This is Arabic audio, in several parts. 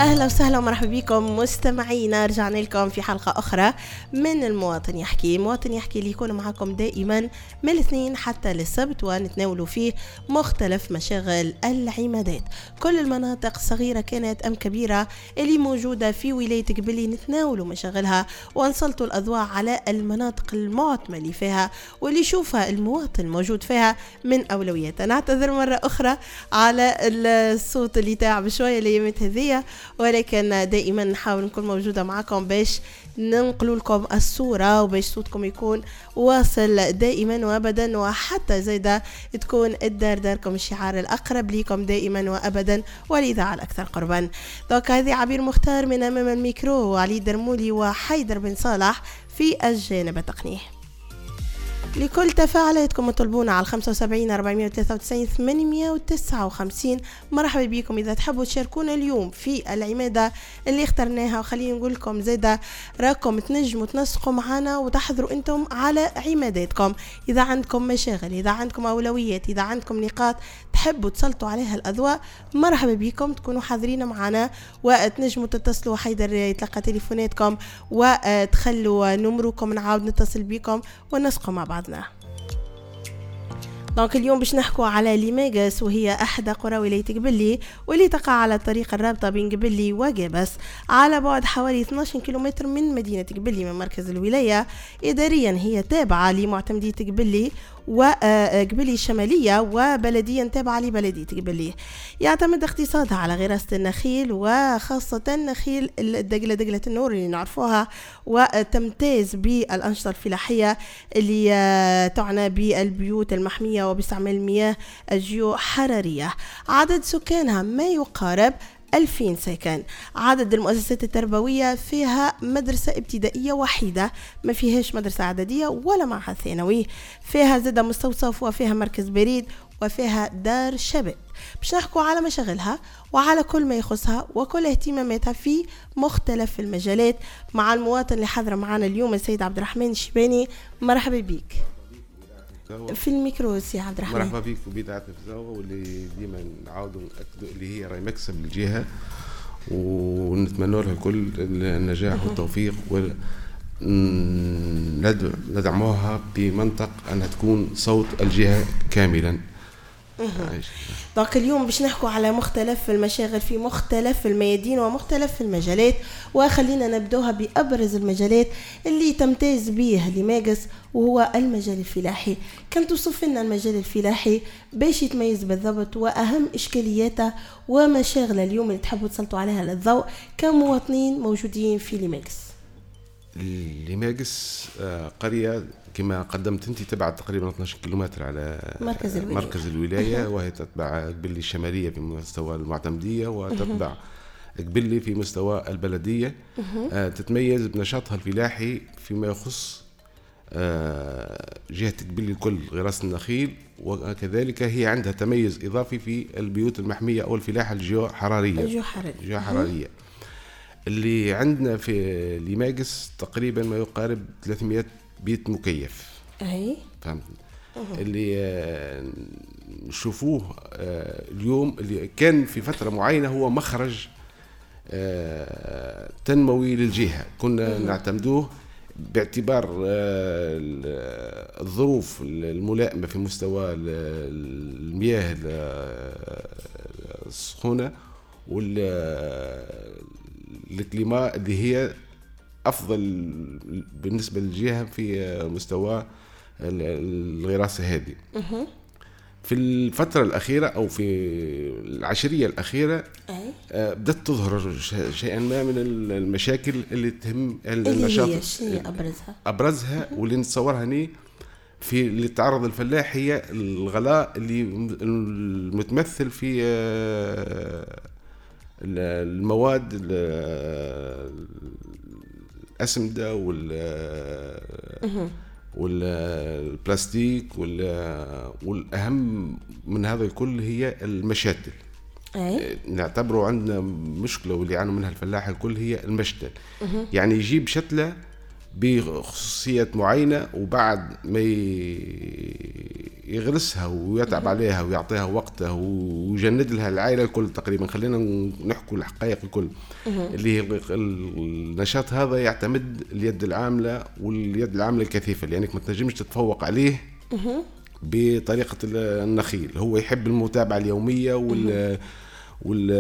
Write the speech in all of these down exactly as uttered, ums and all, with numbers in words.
أهلا وسهلا ومرحبا بكم مستمعينا، رجعنا لكم في حلقة أخرى من المواطن يحكي. مواطن يحكي اللي يكون معكم دائما من الاثنين حتى للسبت، ونتناولوا فيه مختلف مشاغل العمادات. كل المناطق صغيرة كانت أم كبيرة اللي موجودة في ولاية قبلي نتناولوا مشاغلها ونسلطوا الأضواء على المناطق المعتمة اللي فيها واللي يشوفها المواطن موجود فيها من أولوياتها. نعتذر مرة أخرى على الصوت اللي تعب شوية الأيامات هذية، ولكن دائما نحاول نكون موجودة معكم باش ننقل لكم الصورة وباش صوتكم يكون واصل دائما وابدا، وحتى زيدا تكون الدار داركم، الشعار الأقرب ليكم دائما وابدا والإذاعة الأكثر قربا. دوك هذه عبير مختار من أمام الميكرو، وعلي درمولي وحيدر بن صالح في الجانب التقني. لكل تفاعلاتكم مطلبونا على خمسة وسبعين أربعمائة وثلاثة وتسعين ثمانمائة وتسعة وخمسين. مرحبا بكم إذا تحبوا تشاركونا اليوم في العمادة اللي اخترناها، وخلينا نقول لكم زيدا راكم تنجموا تنسقوا معنا وتحضروا أنتم على عماداتكم. إذا عندكم مشاغل، إذا عندكم أولويات، إذا عندكم نقاط تحبوا تسلطوا عليها الأضواء، مرحبا بكم تكونوا حاضرين معنا وتنجموا تتصلوا. حيدر يتلقى تليفوناتكم وتخلوا نمركم، نعاود نتصل بكم ونسقوا مع بعض. دونك اليوم باش نحكوا على ليماغس، وهي احدى قرى ولايه قبلي واللي تقع على الطريق الرابطه بين قبلي وقابس على بعد حوالي اثني عشر كيلومتر من مدينه قبلي من مركز الولايه. اداريا هي تابعه لمعتمديه قبلي وقبلي الشمالية، وبلديا تابعة لبلدية قبلي. يعتمد اقتصادها على غراسة النخيل، وخاصة نخيل الدقلة دقلة النور اللي نعرفوها، وتمتاز بالأنشطة الفلاحية اللي تعنى بالبيوت المحمية وباستعمال المياه الجيو حرارية. عدد سكانها ما يقارب ألفين سكن. عدد المؤسسات التربوية فيها مدرسة ابتدائية وحيدة، ما فيهاش مدرسة إعدادية ولا معهد ثانوي. فيها زادة مستوصف، وفيها مركز بريد، وفيها دار شباب. باش نحكوا على مشاغلها وعلى كل ما يخصها وكل اهتماماتها في مختلف المجالات مع المواطن اللي حضر معنا اليوم السيد عبد الرحمن الشباني. مرحبا بك في الميكرو سي عبد الرحمن. مرحبا بك وبيدعة نفسها، واللي ديما نعاودوا نأكدوا اللي هي راهي مكسب للجهة، ونتمنى لها كل النجاح والتوفيق، وندعموها بمنطق أنها تكون صوت الجهة كاملا. دونك اليوم باش نحكوا على مختلف المشاغل في مختلف الميادين ومختلف المجالات، وخلينا نبدوها بأبرز المجالات اللي تمتاز به ليماغس، وهو المجال الفلاحي. كنت توصف لنا المجال الفلاحي باش يتميز بالضبط، وأهم إشكالياته ومشاغل اليوم اللي تحبوا تسلطوا عليها للضوء كمواطنين موجودين في ليماغس. ليماغس قرية كما قدمت انت تبعد تقريبا اثني عشر كيلومتر على مركز الولاية, مركز الولاية وهي تتبع قبلي الشمالية في مستوى المعتمدية، وتتبع قبلي في مستوى البلدية. تتميز بنشاطها الفلاحي فيما يخص جهة قبلي الكل غراسة النخيل، وكذلك هي عندها تميز إضافي في البيوت المحمية أو الفلاحة الجيو حرارية. الجيو حرارية اللي عندنا في ليماغس تقريبا ما يقارب ثلاثمائة بيت مكيف. أي فهمت اللي نشوفوه اليوم، اللي كان في فترة معينة هو مخرج تنموي للجهة، كنا نعتمدوه باعتبار الظروف الملائمة في مستوى المياه السخونة والكليماء اللي هي أفضل بالنسبة للجهة في مستوى الغراسة هذه. في الفترة الأخيرة أو في العشرية الأخيرة بدأت تظهر شيئا ما من المشاكل اللي تهم النشاط. اللي هي أبرزها أبرزها واللي نتصورها هني في اللي تعرض الفلاح هي الغلاء اللي المتمثل في المواد الأسمدة والبلاستيك، والأهم من هذا الكل هي المشاتل. أي؟ نعتبره عندنا مشكلة واللي يعانوا منها الفلاح الكل هي المشتل. يعني يجيب شتلة بخصوصيات معينة، وبعد ما يغرسها ويتعب عليها ويعطيها وقتها ويجند لها العائلة الكل تقريبا. خلينا نحكوا الحقائق الكل اللي النشاط هذا يعتمد اليد العاملة واليد العاملة الكثيفة، لأنك ما تنجمش تتفوق عليه بطريقة النخيل. هو يحب المتابعة اليومية وال وال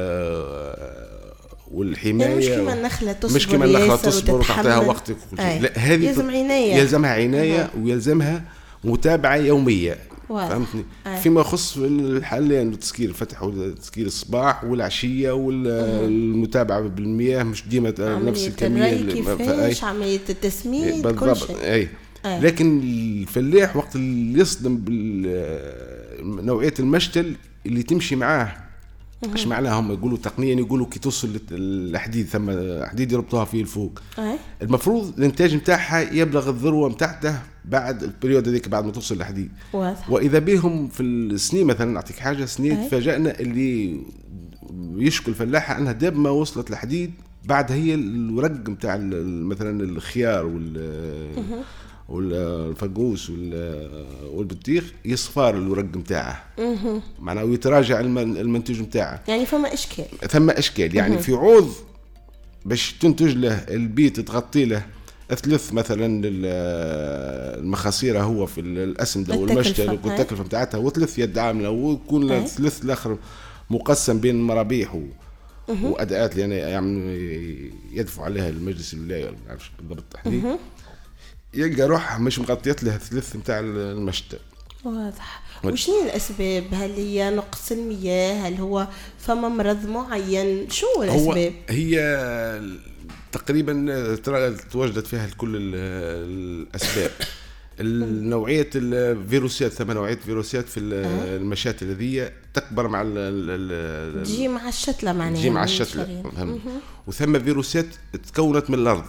والحماية، يعني مش كما النخلة تصبر مش كما النخلة تصبر وتعطيها وقت. لا، هذه يلزم عناية، يلزمها عناية ويلزمها متابعة يومية. فهمتني؟ فيما يخص الحالين التسكير الفتح والتسكير الصباح والعشية والمتابعة بالمياه مش ديما نفس الكمية. كيفاش عملية التسميد كل شيء. أي. أي. لكن الفلاح وقت اللي يصدم بنوعية المشتل اللي تمشي معاه، ايش معناها؟ هم يقولوا تقنيا يقولوا كي توصل للحديد ثم حديد يربطوها فيه الفوق. أي. المفروض الانتاج نتاعها يبلغ الذروه نتاعته بعد البريود هذيك بعد ما توصل للحديد. واذا بهم في السنين مثلا نعطيك حاجه سنين تفاجئنا اللي يشكل فلاحه انها داب ما وصلت للحديد بعد هي الورق نتاع مثلا الخيار وال والفقوس والبطيخ يصفار الورق نتاعه، معناه ويتراجع المنتوج نتاعه. يعني فما اشكال ثم اشكال يعني في عوض باش تنتج له البيت تغطي له ثلاث مثلا المخاصيره هو في الاسمده والمشتل والتكلفه نتاعتها وثلاث يد عامله ويكون له ثلاث الاخر مقسم بين المرابيح واداءات اللي يعني, يعني يدفع عليها المجلس الولايه ما نعرفش بالضبط التحديد، يلقى روح مش مغطيت له الثلث نتاع المشتل. واضح. وشنو الاسباب؟ هل هي نقص المياه؟ هل هو فما مرض معين؟ شو الاسباب؟ هي تقريبا تواجدت فيها كل الاسباب. النوعيه الفيروسات، ثم نوعيه فيروسات في المشاتل هذه تكبر مع تجي مع الشتله، معناها تجي مع الشتله. وثم فيروسات تكونت من الارض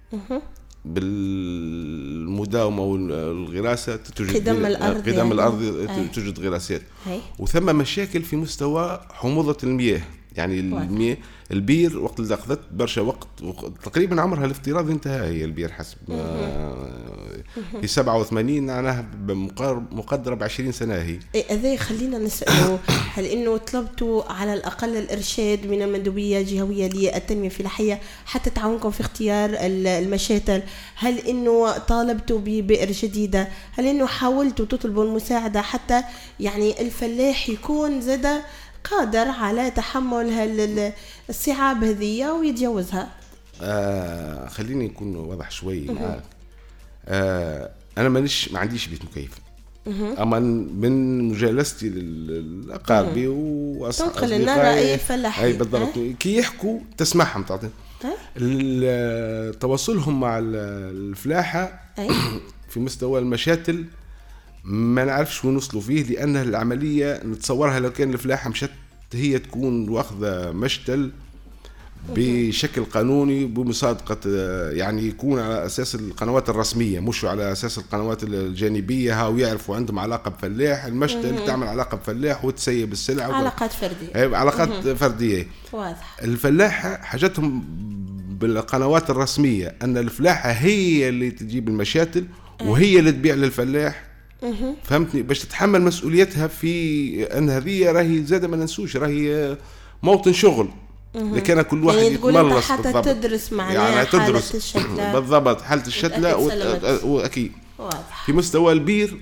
بالمداومه والغراسه توجد قدم الارض، قدم يعني. الارض توجد غراسات. وثم مشاكل في مستوى حموضه المياه، يعني المياه البير وقت اللي اخذت برشا وقت تقريبا عمرها الافتراضي انتهى هي البير حسب في سبعة وثمانين معناها مقدره ب عشرين سنه هي. هذا خلينا نساله، هل انه طلبتوا على الاقل الارشاد من المندوبيه الجهويه للتنميه الفلاحيه حتى تعاونكم في اختيار المشاتل؟ هل انه طالبتوا ببئر جديده؟ هل انه حاولتوا تطلبوا المساعده حتى يعني الفلاح يكون زاد قادر على تحمل الصعاب هذه ويتجاوزها؟ آه خليني نكون واضح شوي معاك. آه انا مانيش ما عنديش بيت مكيف، اما من مجالستي للاقاربي واصحابي تنقل لنا راي الفلاحين. اي بالضبط. أه؟ كي يحكوا تسمعهم تعطي أه؟ تواصلهم مع الفلاحه في مستوى المشاتل ما نعرفش وين وصلوا فيه، لأن العملية نتصورها لو كان الفلاحة مشت هي تكون واخذة مشتل بشكل قانوني بمصادقة، يعني يكون على أساس القنوات الرسمية مش على أساس القنوات الجانبية، هاو يعرفوا عندهم علاقة بفلاح، المشتل تعمل علاقة بفلاح وتسيب السلعة علاقات فردية. علاقات فردية. واضح. الفلاحة حاجتهم بالقنوات الرسمية أن الفلاحة هي اللي تجيب المشاتل وهي اللي تبيع للفلاح. فهمتني؟ باش تتحمل مسؤوليتها في ان هذه راهي زاده ما ننسوش راهي موطن شغل. لكن كل واحد يعني يتملص حتى بالضبط، تدرس معناها يعني حالة تدرس الشتلة بالضبط حالة الشتلة واكيد. واضح. في مستوى البير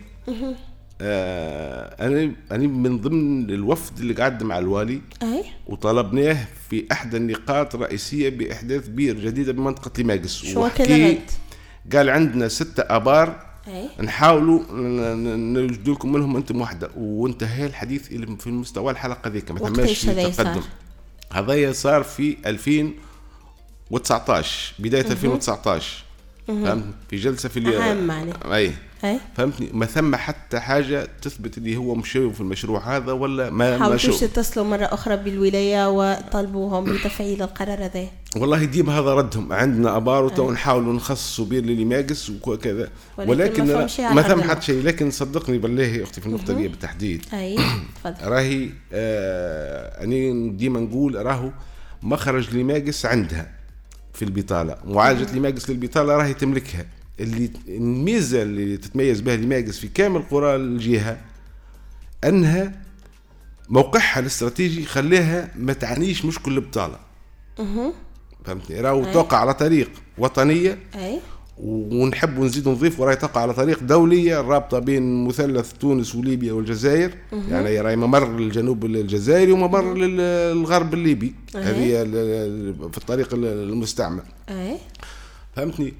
آه انا انا من ضمن الوفد اللي قعد مع الوالي أي؟ وطلبناه في احدى النقاط الرئيسيه باحداث بير جديده بمنطقه ليماجس. شو كذا؟ قال عندنا ستة ابار أي؟ نحاولوا نوجد لكم منهم انتم واحده، وانتهى الحديث في المستوى الحلقه ذيك ما ثماش تقدم. هذا صار في ألفين وتسعطاش بدايه أه. ألفين وتسعطاش فهمت؟ في جلسه في اليوم اي فهمتني؟ ما ثم حتى حاجه تثبت اللي هو مشي في المشروع هذا ولا ما حاولتوش تتصلوا مره اخرى بالولايه وطلبوهم بتفعيل القرار هذا؟ والله ديما هذا ردهم، عندنا ابار وتو نحاولوا نخصصوا بير لليماجس وكذا، ولكن ما ثم حتى شيء. لكن صدقني بالله اختي في النقطه دي بالتحديد اي راهي آه اني ديما نقول راهو مخرج ليماجس عندها في البطاله، معالجه ليماجس للبطاله راهي تملكها، اللي الميزة اللي تتميز بها ليماجس في كامل قرى الجهة أنها موقعها الاستراتيجي خليها ما تعانيش مشكل البطالة. فهمتني؟ راهو توقع على طريق وطنية أي. ونحب نزيد نضيف وراي تقع على طريق دولية رابطة بين مثلث تونس وليبيا والجزائر. مه. يعني راي ممر للجنوب الجزائري وممر للغرب الليبي. هذه في الطريق المستعمل. أي. فهمتني؟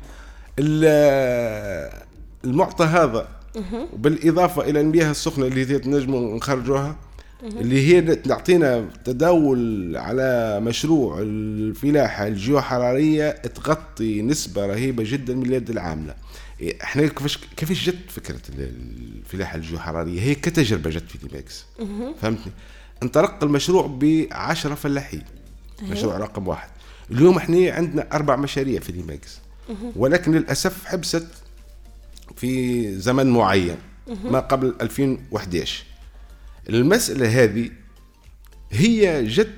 المعطى هذا بالإضافة إلى المياه السخنة اللي نجم نخرجوها اللي هي تعطينا تداول على مشروع الفلاحة الجيوحرارية تغطي نسبة رهيبة جدا من اليد العاملة. احنا كيفاش كيفاش جت فكرة الفلاحة الجيوحرارية؟ هي كتجربة جت في ليماجس. فهمتني؟ انطلق المشروع بعشرة فلاحين. مشروع رقم واحد. اليوم احنا عندنا أربع مشاريع في ليماجس، ولكن للأسف حبست في زمن معين ما قبل ألفين وإحدى عشر. المسألة هذه هي جت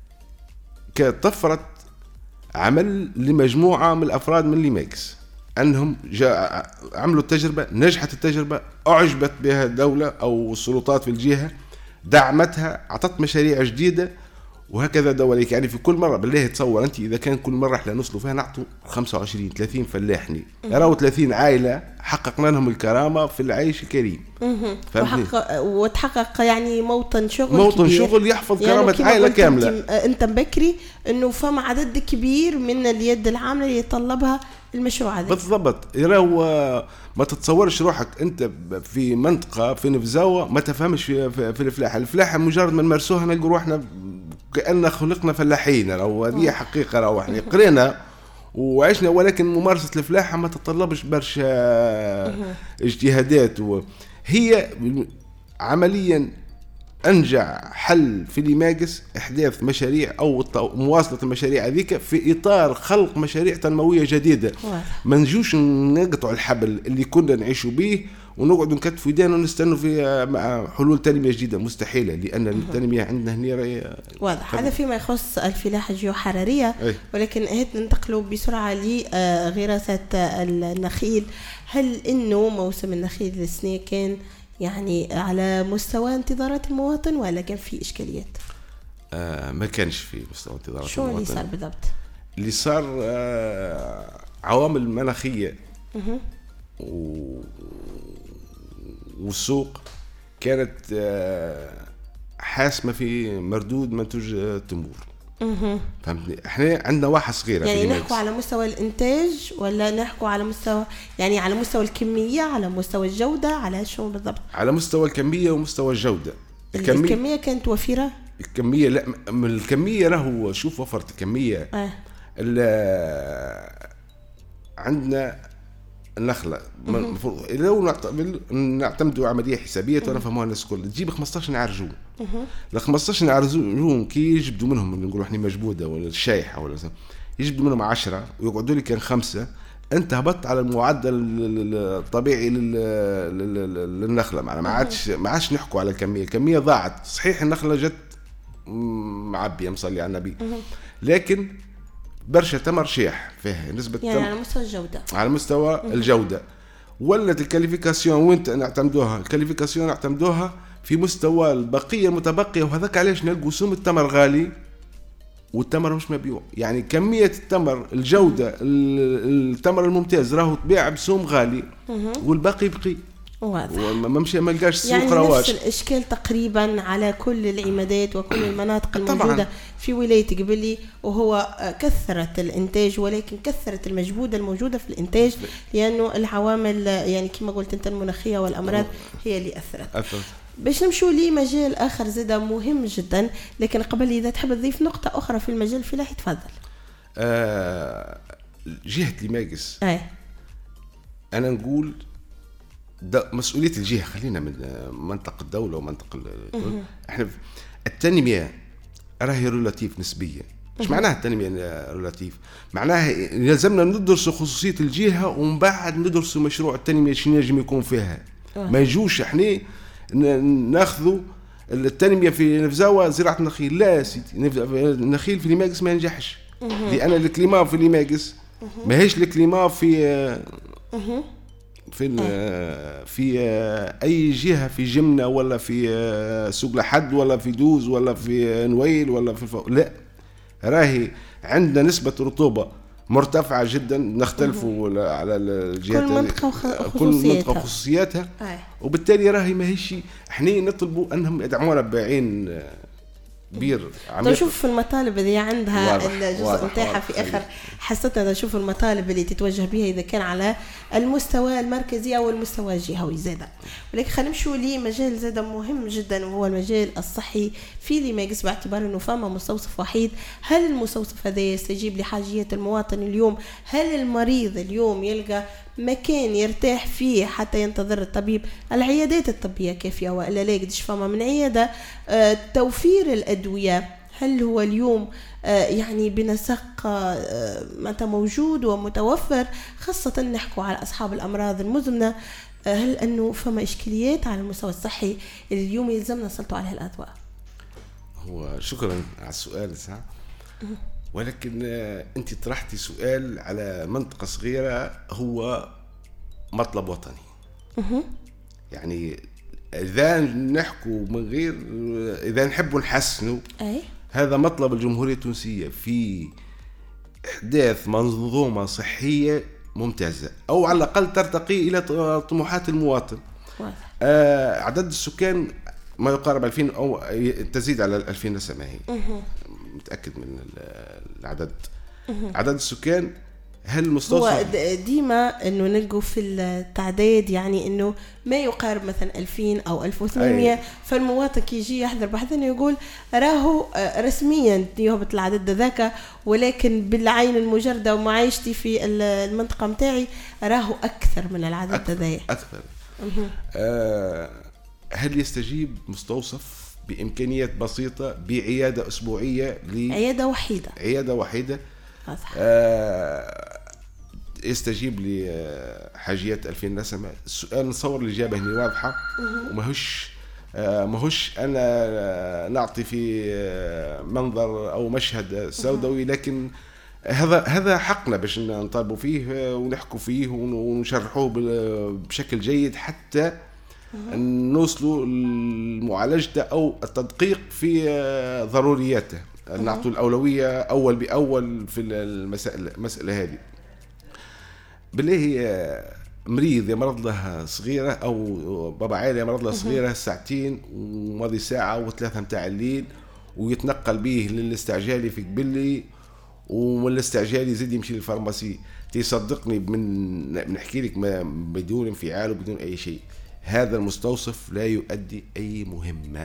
كطفرة عمل لمجموعة من الأفراد من ليماجس، أنهم جاء عملوا التجربة، نجحت التجربة، أعجبت بها الدولة أو السلطات في الجهة، دعمتها، أعطت مشاريع جديدة، وهكذا دوليك. يعني في كل مرة بالله تصور أنت إذا كان كل مرة إحنا نوصلوا فيها نعطوا خمسة وعشرين ثلاثين فلاحني، يراو ثلاثين عائلة حققنا لهم الكرامة في العيش الكريم. وحقق وتحقق يعني موطن شغل موطن كبير. شغل يحفظ يعني كرامة عائلة كاملة. أنت مبكري إنه فما عدد كبير من اليد العاملة اللي يتطلبها المشروع هذا. بالضبط. يراو ما تتصورش روحك أنت في منطقة في نفزاوة ما تفهمش في, في, في الفلاحة. الفلاحة مجرد ما نمارسوها نلقوا روحنا كأن خلقنا فلاحين، أو هذه حقيقة، أو إحنا قرينا وعشنا، ولكن ممارسة الفلاحة ما تتطلبش برشا اجتهادات. وهي عمليا أنجع حل في ليماجس إحداث مشاريع أو مواصلة المشاريع هذيك في إطار خلق مشاريع تنموية جديدة. ما نجوش نقطع الحبل اللي كنا نعيشوا به ونقعد نكتف يدينا ونستنوا في مع حلول تنمية جديدة، مستحيلة، لأن التنمية عندنا هنا واضح. هذا فيما يخص الفلاحة الجيوحرارية. ولكن هات ننتقلوا بسرعة لغراسة النخيل. هل إنه موسم النخيل السنة كان يعني على مستوى انتظارات المواطن ولا كان في إشكاليات؟ آه ما كانش في مستوى انتظارات شو المواطن. شو اللي صار بالضبط؟ اللي صار آه عوامل مناخية و... والسوق كانت آه حاسمة في مردود منتوج التمور. فهمتني؟ احنا عندنا واحة صغيرة يعني نحكوا على مستوى الانتاج ولا نحكوا على مستوى يعني على مستوى الكمية، على مستوى الجودة، على شو بالضبط؟ على مستوى الكمية ومستوى الجودة. الكمية, الكمية كانت وفيرة؟ الكمية لا، من الكمية راهو شوف وفرت الكمية. آه. عندنا النخلة لو نعتمدوا عملية حسابية ونفهموها الناس كل تجيب خمسطاش نعرجون. ل خمسطاش نعرجون كي يجبدوا منهم نقولوا احنا مجبودة ولا الشايحة ولا يجبدوا منهم عشرة ويقعدوا لي كان خمسة، انت هبطت على المعدل الطبيعي للنخلة. معنا ما عادش ما عادش نحكوا على الكمية. الكمية ضاعت. صحيح النخلة جت معبية مصلي على النبي، لكن برشا تمر شيح فيها نسبة يعني على مستوى الجودة. على مستوى الجودة. ولت الكاليفيكاسيون وانت نعتمدوها الكاليفيكاسيون نعتمدوها في مستوى البقية المتبقية، وهذاك علاش نلقوا سوم التمر غالي والتمر مش مبيوع. يعني كمية التمر الجودة التمر الممتاز راهو تبيع بسوم غالي والباقي بقي. وما مشي ما لقاش سوق يعني رواج. نفس الاشكال تقريبا على كل العمادات وكل المناطق الموجوده طبعاً. في ولايه قبلي، وهو كثره الانتاج ولكن كثره المجهود الموجوده في الانتاج، لانه العوامل يعني كما قلت انت المناخيه والامراض هي اللي اثرت. أثرت. باش نمشوا لمجال اخر زاده مهم جدا، لكن قبل اذا تحب تضيف نقطه اخرى في المجال الفلاحي تفضل. آه جهه ليماجس اي انا نقول مسؤولية الجهة. خلينا من منطقة الدولة ومنطقة احنا التنمية راهي ريلاتيف نسبية. مش معناها التنمية ريلاتيف، معناها يلزمنا ندرس خصوصية الجهة ومن بعد ندرس مشروع التنمية شنو يجب يكون فيها. ما يجوش احنا ناخذوا التنمية في نفزاوة زراعة النخيل. لا سيدي، النخيل في ليماجس ما ينجحش، لأن الكليما في ليماجس ما هيش الكليما في في آه. في آه اي جهه في جمنه ولا في آه سوق لحد ولا في دوز ولا في نويل ولا في الفو... لا راهي عندنا نسبه رطوبه مرتفعه جدا، نختلفوا على الجهات كل منطقه وخصوصياتها كل منطقه وخصوصياتها آه. وبالتالي راهي ماهيش احنا نطلبوا انهم يدعمونا بعين كبير. تشوف في المطالب اللي عندها الجزء نتاعها في اخر حصتنا، تشوف المطالب اللي تتوجه بها اذا كان على المستوى المركزي او المستوى الجهوي زاده. ولكن خلينا نمشوا لمجال زاده مهم جدا وهو المجال الصحي في ليماكس، باعتبار انه فما مستوصف وحيد. هل المستوصف هذا يستجيب لحاجيات المواطن اليوم؟ هل المريض اليوم يلقى مكان يرتاح فيه حتى ينتظر الطبيب؟ العيادات الطبية كافية وإلا لا يقدش فما من عيادة؟ آه، توفير الأدوية هل هو اليوم آه، يعني بنسق آه، متى موجود ومتوفر، خاصة نحكوا على أصحاب الأمراض المزمنة؟ آه، هل أنه فما إشكاليات على المستوى الصحي اللي اليوم يلزمنا نسلطوا عليها الأضواء؟ هو شكرا على السؤال ساعة، ولكن أنت طرحتي سؤال على منطقة صغيرة، هو مطلب وطني. يعني إذا نحكوا من غير إذا نحبوا نحسنوا أي. هذا مطلب الجمهورية التونسية في إحداث منظومة صحية ممتازة، أو على الأقل ترتقي إلى طموحات المواطن. آه عدد السكان ما يقارب ألفين أو تزيد على ألفين نسمة، هي متأكد من العدد. عدد السكان هل المستوصف هو ديما انه نلقوا في التعداد يعني انه ما يقارب مثلا ألفين او ألف وثمانمية، فالمواطن كي يجي يحضر بحثنا يقول راهو رسميا يهبط العدد ذاك، ولكن بالعين المجردة ومعايشتي في المنطقة متاعي راهو اكثر من العدد ذاك. اكثر. آه هل يستجيب مستوصف بإمكانيات بسيطة بعيادة أسبوعية ل... عيادة وحيدة عيادة وحيدة آه يستجيب لحاجيات ألفين نسمة؟ السؤال نصور الإجابة هنا واضحة، وماهوش آه ماهوش أنا نعطي في منظر أو مشهد سوداوي، لكن هذا هذا حقنا باش نطالبوا فيه ونحكوا فيه ونشرحوه بشكل جيد حتى نوصلوا لمعالجته أو التدقيق في ضرورياته، نعطوا الأولوية أول بأول في المسائل المسألة هذه. بالله مريض يمرض له صغيرة أو بابا عائلة يمرض له صغيرة ساعتين وماضي ساعة وثلاثة متاع الليل، ويتنقل به للاستعجالي في قبلي، ومن الاستعجالي يزيد يمشي للفارماسي. تصدقني من نحكي لك بدون انفعال وبدون أي شيء، هذا المستوصف لا يؤدي أي مهمة.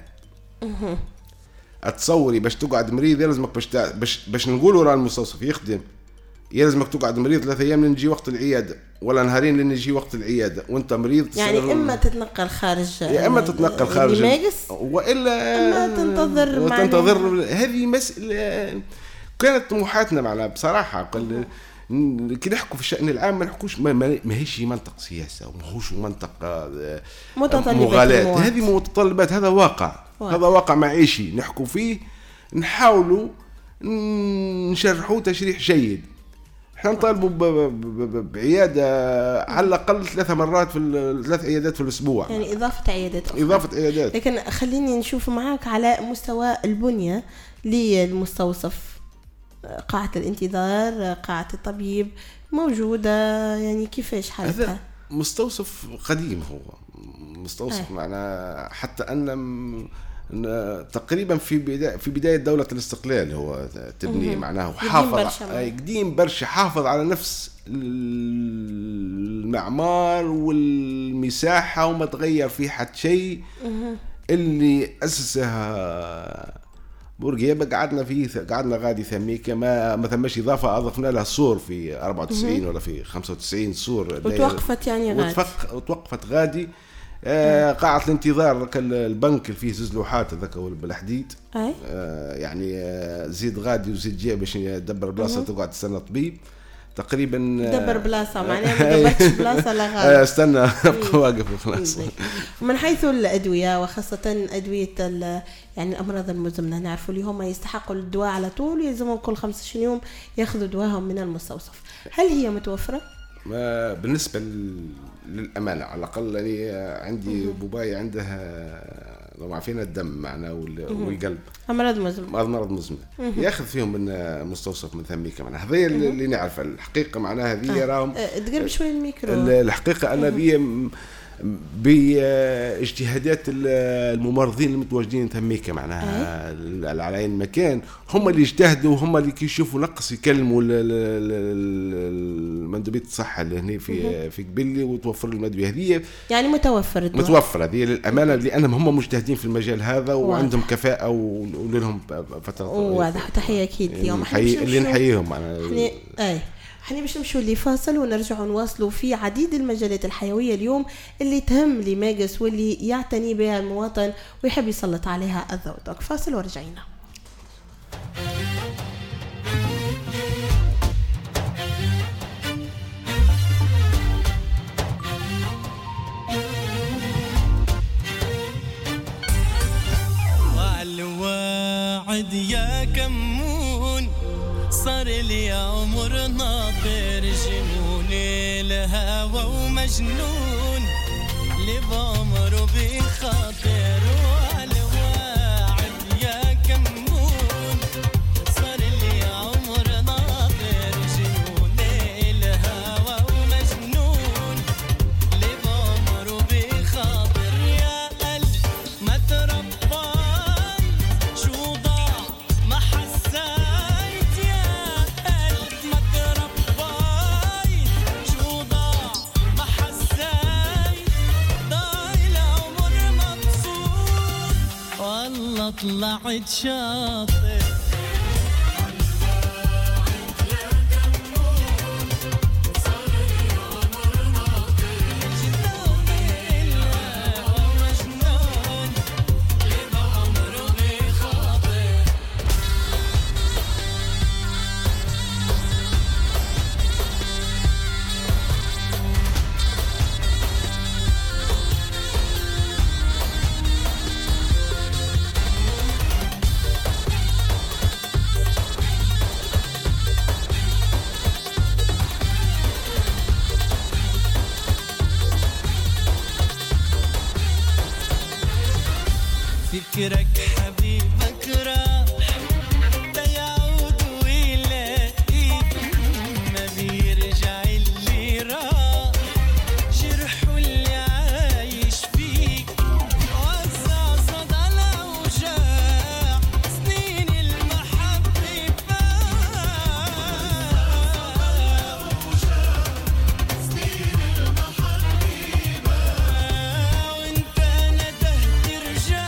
أتصوري باش تقعد مريض يلزمك باش تع... باش باش نقولوا راه المستوصف يخدم، يلزمك تقعد مريض ثلاثة أيام لنجي وقت العيادة ولا نهارين لنجي وقت العيادة وأنت مريض. يعني إما تتنقل خارج يا إما تتنقل خارج ليماكس وإلا إما تنتظر وتنتظر. هذه مسألة كانت طموحاتنا معنا بصراحة. قل كي نحكوا في الشأن العام ما نحكوش ما, ما هيش منطق سياسة وماهوش منطق مغالاة، هذه متطلبات، هذا واقع واقع. هذا واقع معيشي نحكوا فيه، نحاولوا نشرحوه تشريح جيد. احنا نطالبوا بعيادة على الأقل ثلاثة مرات في ثلاث عيادات في الأسبوع، يعني إضافة عيادات أخرى. إضافة عيادات. لكن خليني نشوف معاك على مستوى البنية للمستوصف، قاعة الانتظار، قاعة الطبيب موجودة، يعني كيفاش حالتها؟ هذا مستوصف قديم، هو مستوصف معنا حتى أن تقريبا في بداية في بداية دولة الاستقلال هو تبني معناه حافظ قديم برشا، حافظ على نفس المعمار والمساحة وما تغير فيه حتى شيء. اللي أسسها بورقيبة قعدنا فيه قعدنا غادي ثميكة، ما ما ثماش إضافة، أضفنا لها سور في أربعة وتسعين ولا في خمسة وتسعين سور وتوقفت يعني غادي وتوقفت غادي. آه قاعة الانتظار البنك اللي فيه زوج لوحات هذاك بالحديد، آه يعني آه زيد غادي وزيد جاي باش يدبر بلاصة تقعد تستنى طبيب تقريبا. دبر بلاصة معناها ما دبرتش بلاصة لا غادي استنى ابقى واقف وخلاص. ومن حيث الأدوية وخاصة أدوية يعني الأمراض المزمنة، نعرفوا اللي هم يستحقوا الدواء على طول، يلزمهم كل خمسة يوم ياخذوا دواهم من المستوصف. هل هي متوفرة؟ ما بالنسبة للأمانة على الأقل يعني عندي بوباي عندها لو عارفين الدم معنا والقلب أمراض مزمنة أمراض مزمنة ياخذ فيهم من مستوصف من ثميكة معنا هذه اللي نعرف الحقيقة معناها هذه آه. راهم تقرب شوي الميكرو. الحقيقة أنا بي باجتهادات الممرضين المتواجدين ثميكة معناها على عين المكان هم اللي اجتهدوا هم اللي كيشوفوا نقص يكلموا المندوبية الصحة اللي هنا في في قبلي وتوفر المادة هذه يعني متوفر الدواء. متوفر هذه للأمانة لأنهم هم مجتهدين في المجال هذا وعندهم كفاءة ولهم فترة واضح. تحية أكيد اليوم حي... اللي نحييهم معنا. أي احنا باش نمشوا لفاصل ونرجعوا نواصلوا في عديد المجالات الحيوية اليوم اللي تهم لماجس واللي يعتني بها المواطن ويحب يسلط عليها الضوء. فاصل ورجعينا. والوعد يا كمون صار لي عمر ناطر جنون الهوى ومجنون اللي بعمره بخاطر والواعد يا كمون صار لي عمر ناطر جنون الهوى ومجنون اللي بعمره بخاطر يا قلب ما ترباي شو ضاع ما حسيت يا طلعت شاطئ فكرك حبيبك راح بيعود ويلاقيك ما بيرجع اللي راح جرحه اللي عايش فيك وزع صدى الأوجاع سنين المحبة سنين المحبة وانت ندهت ترجع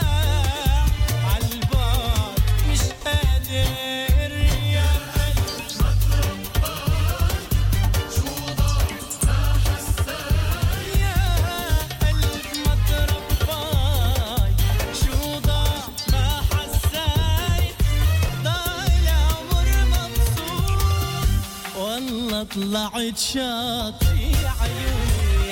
طلعت شاطئ عيوني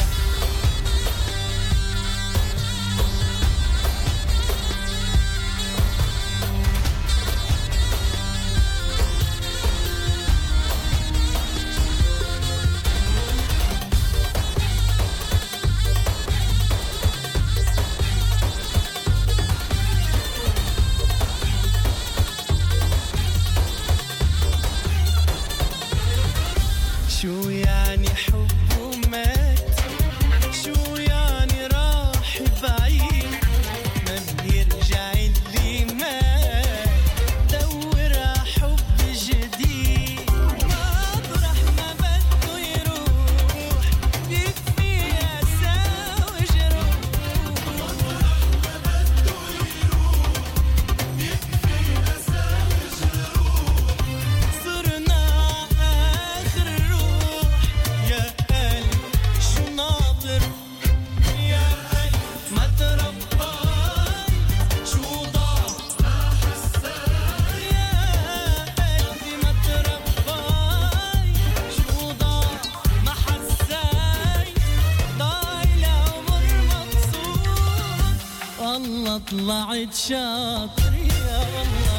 شو يعني حب ومات شو يعني راح بعيد ما بيرجع اللي مات دور حب جديد مطرح ما بده يروح بيكفي أسى وجروح مطرح ما بده يروح بيكفي أسى وجروح صرنا آخر يا قلب شو ناطر يا قلب ما ترباي شو ضاع ما حساي يا قلبي ما ترباي شو ضاع ما حساي ضاع العمر مبسوط والله طلعت شاطر يا والله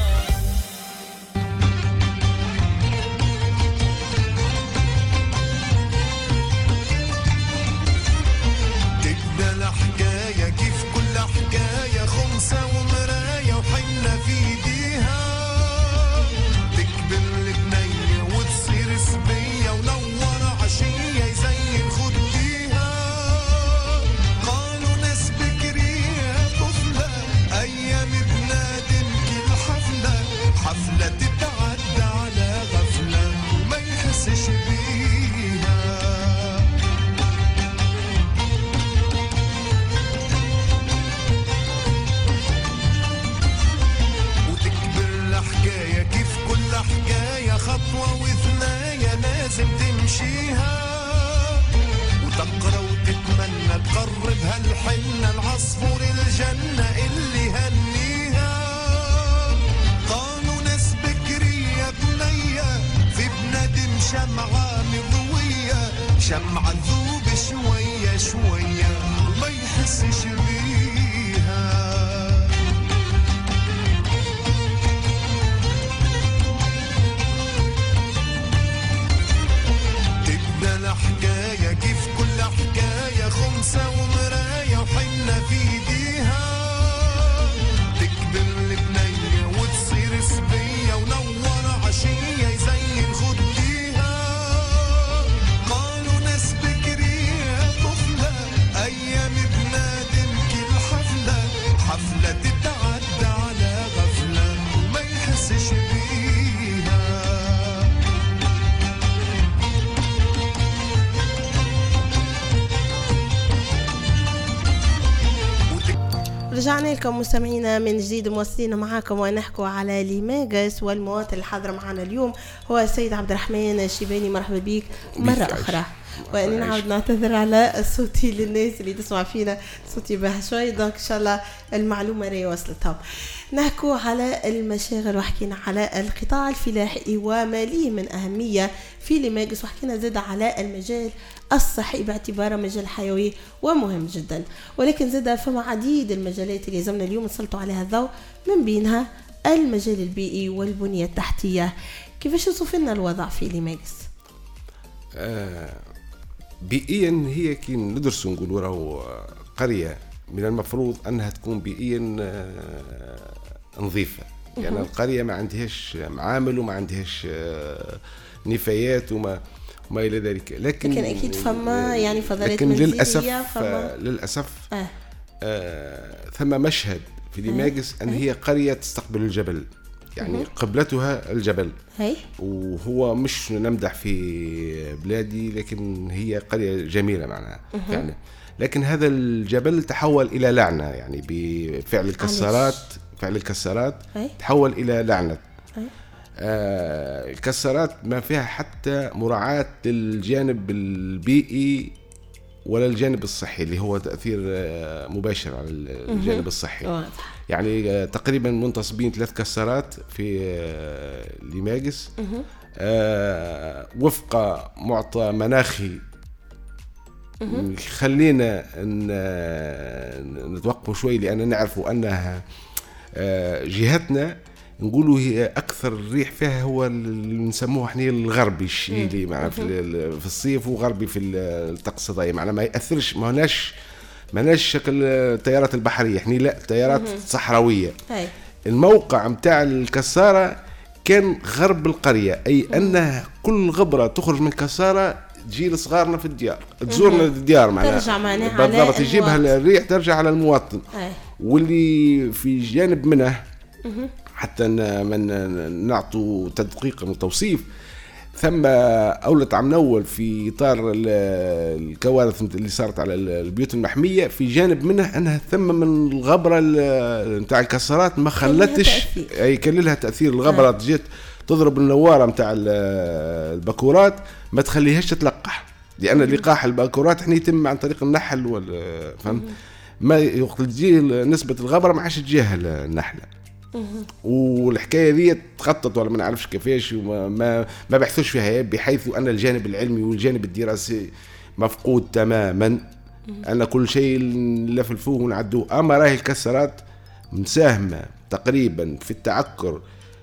خطوة وثنايا لازم تمشيها وتقرأ وتتمنى تقرب هالحنة العصفور الجنة اللي هنيها. قالوا ناس بكرية بنية في بنادم شمعة مضوية، شمعة تذوب شوية شوية وما يحسش بيها. تبدأ الحكاية كيف كل حكاية خمسة ومراية وحنة في ايديها، تكبر البنية وتصير سبية ونور عشية يزين خديها. قالوا ناس بكرية طفلة أيام بنادم كل حفلة، حفلة تتعدى على غفلة وما يحسش بيها. رجعنا لكم مستمعينا من جديد، مواصلين معاكم ونحكوا على ليماغس، والمواطن الحاضر معنا اليوم هو السيد عبد الرحمن الشيباني. مرحبا بك مرة أخرى. وأنا نعود نعتذر على صوتي للناس اللي تسمع فينا، صوتي باه شوي، دونك إن شاء الله المعلومة ري وصلتهم. نحكوا على المشاغل وحكينا على القطاع الفلاحي وما ليه من أهمية في ليماغس، وحكينا زاد على المجال الصحي باعتباره مجال حيوي ومهم جدا، ولكن زاد فما عديد المجالات اللي لازمنا اليوم نسلطوا عليها الضوء، من بينها المجال البيئي والبنية التحتية. كيفاش توصف لنا الوضع في ليماغس؟ آه بيئيا هي كي ندرسوا نقولوا راهو قرية من المفروض أنها تكون بيئيا آه نظيفة، لأن يعني القرية ما عندهاش معامل وما عندهاش آه نفايات وما ما إلى ذلك. لكن, لكن أكيد فما يعني فضلات منزلية، للأسف فما للأسف آه. آه ثم مشهد في ليماغس أن هي قرية تستقبل الجبل، يعني قبلتها الجبل. هي. وهو مش نمدح في بلادي، لكن هي قرية جميلة معناها يعني. لكن هذا الجبل تحول إلى لعنة، يعني بفعل الكسارات، فعل الكسارات تحول إلى لعنة. آه الكسارات ما فيها حتى مراعاة للجانب البيئي ولا الجانب الصحي اللي هو تأثير آه مباشر على الجانب الصحي. يعني آه تقريبا منتصبين ثلاث كسارات في آه ليماغس آه وفق معطى مناخي خلينا نتوقفوا شوي، لأن نعرفوا أنها آه جهتنا نقولوا هي أكثر الريح فيها هو اللي نسموه احنا الغربي الشيلي معنا في في الصيف، وغربي في الطقس الصيفي، معنا ما يأثرش، ما هناش ما هناش شكل التيارات البحرية، احنا لا تيارات صحراوية. الموقع متاع الكسارة كان غرب القرية، أي أن كل غبرة تخرج من الكسارة تجي لصغارنا في الديار، تزورنا الديار معنا ترجع معنا بالضبط، يجيبها الريح ترجع على المواطن. هاي. واللي في جانب منه حتى من نعطوا تدقيق وتوصيف، ثم أولت عم نول في إطار الكوارث اللي صارت على البيوت المحمية، في جانب منه أنها ثم من الغبرة متاع الكسرات ما خلتش أي كان لها تأثير. الغبرة جت تضرب النوارة متاع البكورات ما تخليهاش تتلقح، لأن لقاح البكورات احنا يتم عن طريق النحل وال فهم ما يجي نسبة الغبرة ما عادش تجيها النحلة. والحكايه دي تخطط ولا ما نعرفش كيفاش، وما ما, ما بحثوش فيها، بحيث ان الجانب العلمي والجانب الدراسي مفقود تماما، ان كل شيء نلفلفوه ونعدوه. اما راهي الكسرات مساهمه تقريبا في التعكر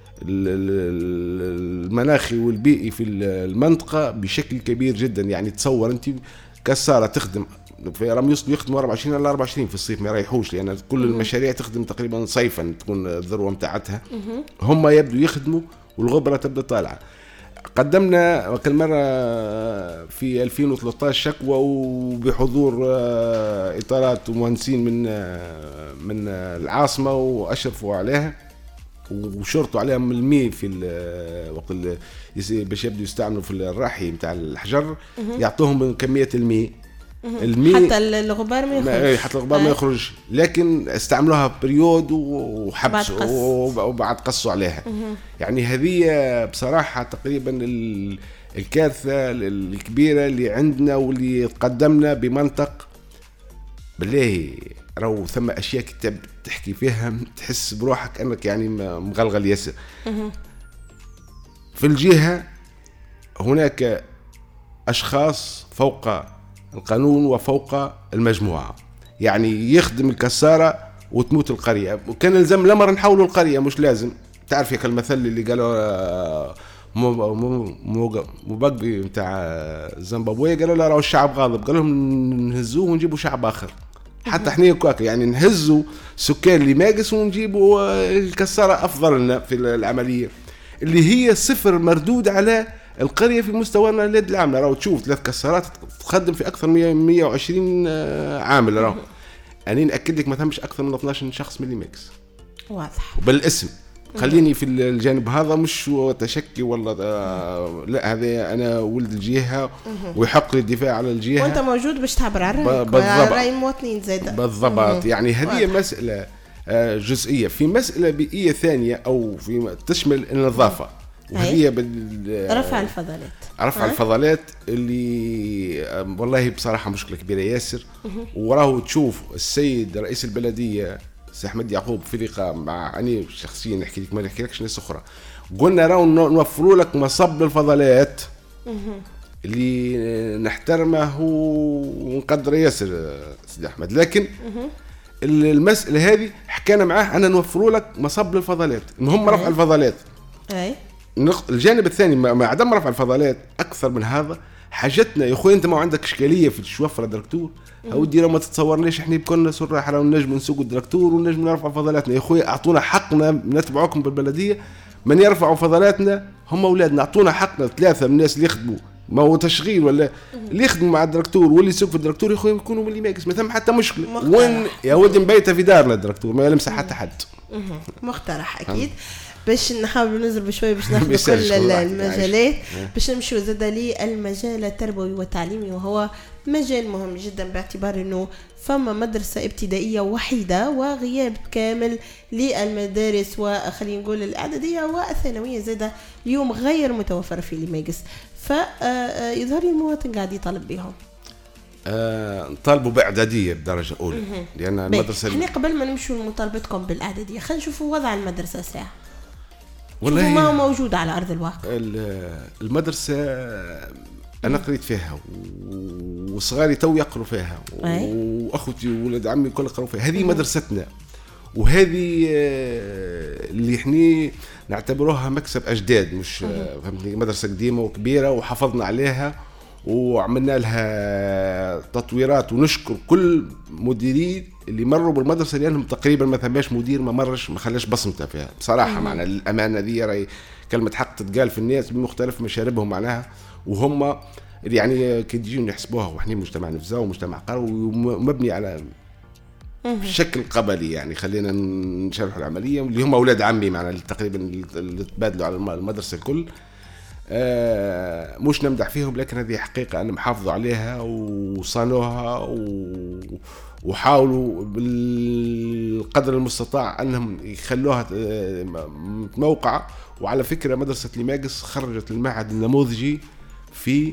المناخي والبيئي في المنطقه بشكل كبير جدا. يعني تصور انت كساره تخدم في رام يوصلوا يخدموا أربعة وعشرين إلى أربعة وعشرين في الصيف ما يريحوش، لأن كل المشاريع تخدم تقريبا صيفا تكون الذروة متاعتها، هم يبدو يخدموا والغبرة تبدأ طالعة. قدمنا كل مرة في ألفين وثلاثة عشر شكوى وبحضور إطارات ومهندسين من من العاصمة وأشرفوا عليها وشرطوا عليهم المي في وقت باش يبدوا يستعملوا في الراحي متاع الحجر، يعطوهم كمية المي المي... حتى الغبار ما يخرج، حتى الغبار ما يخرج، لكن استعملوها بريود وحبس وبعد قصوا عليها. يعني هذه بصراحة تقريبا الكارثة الكبيرة اللي عندنا واللي تقدمنا بمنطق بالله راهو ثم أشياء كتاب تحكي فيها تحس بروحك أنك يعني مغلغل ياسر. في الجهة هناك أشخاص فوق القانون وفوق المجموعة، يعني يخدم الكسارة وتموت القرية، وكان لازم لمر نحولوا القرية، مش لازم. تعرف يا كالمثل اللي قالوا مبقي بتاع زيمبابوي، قالوا لا راهو الشعب غاضب، قالوا لهم نهزوه ونجيبوا شعب آخر. حتى احنا كواك يعني نهزوا سكان اللي ماقس ونجيبوا الكسارة أفضل لنا في العملية اللي هي صفر مردود على القرية في مستوى اليد العاملة. راهو تشوف ثلاث كسارات تخدم في أكثر من مية وعشرين عامل، راهو أنا نأكد لك ما ثمش أكثر من اثناش شخص من اللي ماكس واضح بالاسم. خليني في الجانب هذا مش تشكي ولا لا، هذا أنا ولد الجهة ويحق لي الدفاع على الجهة، وأنت موجود باش تعبر عن رأيك وعلى رأي المواطنين زاد بالضبط. يعني هذه مسألة جزئية. في مسألة بيئية ثانية أو في تشمل النظافة، وهي بال رفع الفضلات رفع الفضلات اللي والله بصراحة مشكلة كبيرة ياسر. وراه تشوف السيد رئيس البلدية سي أحمد يعقوب في لقاء مع أنا شخصيا نحكي لك ما نحكي لكش ناس أخرى، قلنا راهو نوفروا لك مصب الفضلات اللي نحترمه ونقدر ياسر سيدي أحمد، لكن المسألة هذه حكينا معاه أنا نوفروا لك مصب للفضلات، المهم رفع الفضلات. أي الجانب الثاني ما عدم رفع الفضلات أكثر من هذا حاجتنا يا أخوي. أنت ما عندك إشكالية في توفر الدركتور أو ديرا ما تتصورناش إحنا بكون سراحة لو نجم نسوق الدركتور ونجم نرفع فضلاتنا. يا أخوي أعطونا حقنا، نتبعوكم بالبلدية من يرفعوا فضلاتنا هم أولادنا، أعطونا حقنا. ثلاثة من الناس اللي يخدموا ما هو تشغيل ولا اللي يخدموا مع الدركتور واللي يسوق في الدركتور يا أخوي يكونوا من اللي ماكس، ما ثم حتى مشكلة. وين يا ودي مبيتة في دارنا الدركتور ما يلمسها حتى حد. مقترح أكيد باش نحاول ننزل بشوي باش ناخذ كل المجالات باش نمشوا زاد للمجال التربوي والتعليمي، وهو مجال مهم جدا باعتبار انه فما مدرسة ابتدائية وحيدة وغياب كامل للمدارس وخلينا نقول الاعدادية والثانوية زاد اليوم غير متوفر في لماقس، فيظهر لي المواطن قاعد يطالب بهم. آه، طالبوا باعداديه بدرجه اولى لان المدرسه احنا قبل ما نمشوا لمطالبتكم بالاعداديه خلينا نشوفوا وضع المدرسه ساعه والله ما هو موجود على ارض الواقع. المدرسه انا قريت فيها وصغاري تو يقروا فيها واخوتي وولد عمي كل يقروا فيها. هذه مدرستنا وهذه اللي احنا نعتبروها مكسب اجداد، مش فهمتني مدرسه قديمه وكبيره وحافظنا عليها وعملنا لها تطويرات، ونشكر كل مديرين اللي مروا بالمدرسه لانهم تقريبا ما ثماش مدير ما مرش ما خلاش بصمته فيها بصراحه. معنى الامانه ذي راهي كلمه حق تتقال في الناس بمختلف مشاربهم معناها، وهم يعني كي تجيو نحسبوها وإحنا مجتمع نفزا ومجتمع قروي ومبني على شكل قبلي، يعني خلينا نشرح العمليه اللي هم اولاد عمي معنا تقريبا اللي تبادلوا على المدرسه الكل. آه مش نمدح فيهم لكن هذه حقيقه انا محافظوا عليها وصانوها وحاولوا بالقدر المستطاع انهم يخلوها موقع. وعلى فكره مدرسه لماقس خرجت المعهد النموذجي في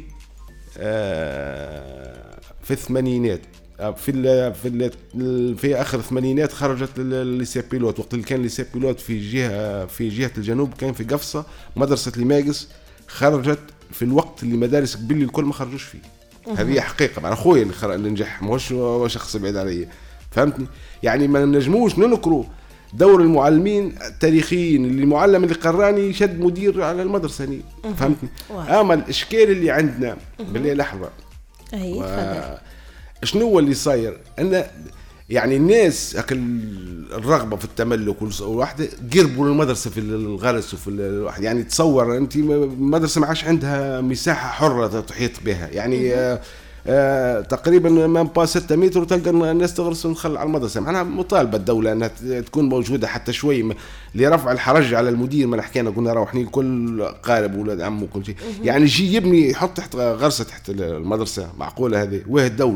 آه في الثمانينات، في ال في ال في اخر الثمانينات خرجت الليسي بيلوت، وقت اللي كان الليسي بيلوت في جهه في جهه الجنوب كان في قفصه. مدرسه لماقس خرجت في الوقت اللي مدارس قبل الكل ما خرجوش فيه. هذه حقيقه مع اخويا اللي خرج اللي نجح مش شخص بعيد علي، فهمتني؟ يعني ما نجموش ننكروا دور المعلمين التاريخيين اللي المعلم اللي قراني يشد مدير على المدرسه دي، فهمتني؟ اما الاشكال اللي عندنا بالله لحظه اي شنو هو اللي صاير ان يعني الناس الرغبه في التملك والواحده قربوا للمدرسه في الغرس وفي الواحد. يعني تصور انت المدرسه ما عادش عندها مساحه حره تحيط بها، يعني آه آه تقريبا ما با ستة متر وتلقى الناس تغرس ونخل على المدرسه. معناها مطالبه الدوله انها تكون موجوده حتى شوي لرفع الحرج على المدير. ما حكينا قلنا روحني الكل قارب ولاد عمه وكل شيء، يعني يجي يبني يحط تحت غرسه تحت المدرسه معقوله هذه؟ وين الدوله